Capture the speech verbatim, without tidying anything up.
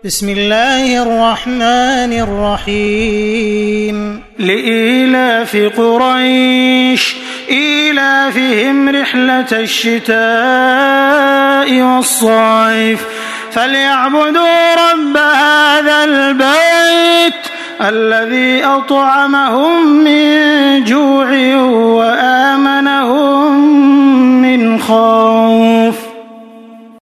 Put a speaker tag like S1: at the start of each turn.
S1: بسم الله الرحمن الرحيم لإيلاف قريش إيلافهم رحلة الشتاء والصيف فليعبدوا رب هذا البيت الذي أطعمهم من